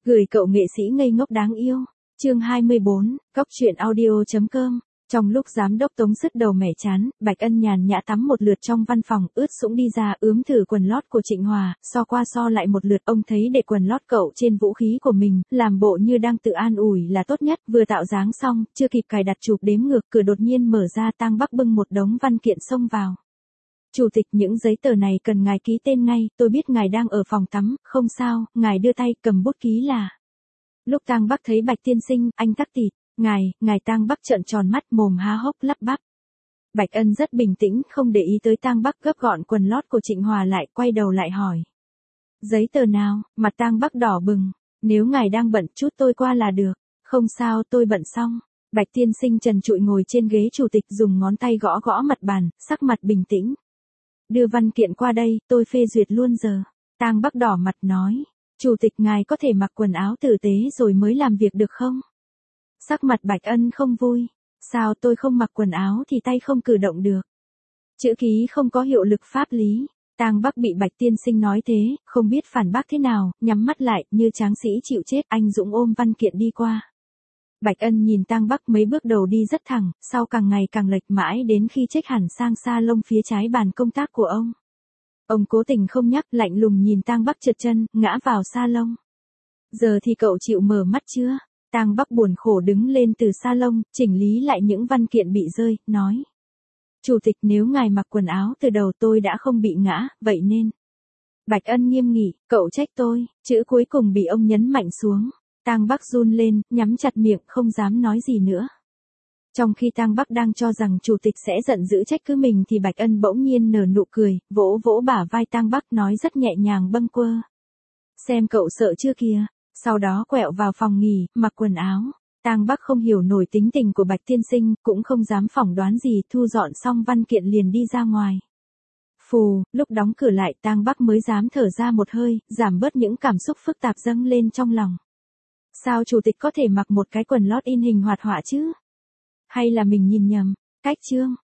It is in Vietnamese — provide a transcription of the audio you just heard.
Gửi cậu nghệ sĩ ngây ngốc đáng yêu. Chương 24, Cóc truyện audio.com. Trong lúc giám đốc Tống sứt đầu mẻ chán, Bạch Ân nhàn nhã tắm một lượt trong văn phòng, ướt sũng đi ra, ướm thử quần lót của Trịnh Hòa, so qua so lại một lượt, ông thấy để quần lót cậu trên vũ khí của mình, làm bộ như đang tự an ủi là tốt nhất, vừa tạo dáng xong, chưa kịp cài đặt chụp đếm ngược, cửa đột nhiên mở ra, Tang Bắc bưng một đống văn kiện xông vào. Chủ tịch, những giấy tờ này cần ngài ký tên ngay, tôi biết ngài đang ở phòng tắm, không sao, ngài đưa tay cầm bút ký là. Lúc Tang Bắc thấy Bạch tiên sinh, anh tắc tịt, ngài Tang Bắc trợn tròn mắt, mồm há hốc lắp bắp. Bạch Ân rất bình tĩnh, không để ý tới Tang Bắc, gấp gọn quần lót của Trịnh Hòa lại, quay đầu lại hỏi. Giấy tờ nào? Mặt Tang Bắc đỏ bừng. Nếu ngài đang bận, chút tôi qua là được. Không sao, tôi bận xong. Bạch tiên sinh trần trụi ngồi trên ghế chủ tịch, dùng ngón tay gõ gõ mặt bàn, sắc mặt bình tĩnh. Đưa văn kiện qua đây, tôi phê duyệt luôn giờ. Tang Bắc đỏ mặt nói. Chủ tịch, ngài có thể mặc quần áo tử tế rồi mới làm việc được không? Sắc mặt Bạch Ân không vui. Sao tôi không mặc quần áo thì tay không cử động được? Chữ ký không có hiệu lực pháp lý. Tang Bắc bị Bạch tiên sinh nói thế, không biết phản bác thế nào, nhắm mắt lại, như tráng sĩ chịu chết, anh dũng ôm văn kiện đi qua. Bạch Ân nhìn Tang Bắc mấy bước đầu đi rất thẳng, sau càng ngày càng lệch mãi đến khi chếch hẳn sang salon phía trái bàn công tác của ông. Ông cố tình không nhắc, lạnh lùng nhìn Tang Bắc trượt chân, ngã vào salon. Giờ thì cậu chịu mở mắt chưa? Tang Bắc buồn khổ đứng lên từ salon, chỉnh lý lại những văn kiện bị rơi, nói. Chủ tịch, nếu ngài mặc quần áo từ đầu tôi đã không bị ngã, vậy nên. Bạch Ân nghiêm nghị, cậu trách tôi, chữ cuối cùng bị ông nhấn mạnh xuống. Tang Bắc run lên, nhắm chặt miệng, không dám nói gì nữa. Trong khi Tang Bắc đang cho rằng chủ tịch sẽ giận dữ trách cứ mình thì Bạch Ân bỗng nhiên nở nụ cười, vỗ vỗ bả vai Tang Bắc, nói rất nhẹ nhàng, bâng quơ. Xem cậu sợ chưa kìa. Sau đó quẹo vào phòng nghỉ, mặc quần áo. Tang Bắc không hiểu nổi tính tình của Bạch tiên sinh, cũng không dám phỏng đoán gì, thu dọn xong văn kiện liền đi ra ngoài. Phù, lúc đóng cửa lại Tang Bắc mới dám thở ra một hơi, giảm bớt những cảm xúc phức tạp dâng lên trong lòng. Sao chủ tịch có thể mặc một cái quần lót in hình hoạt họa chứ? Hay là mình nhìn nhầm? Cách chương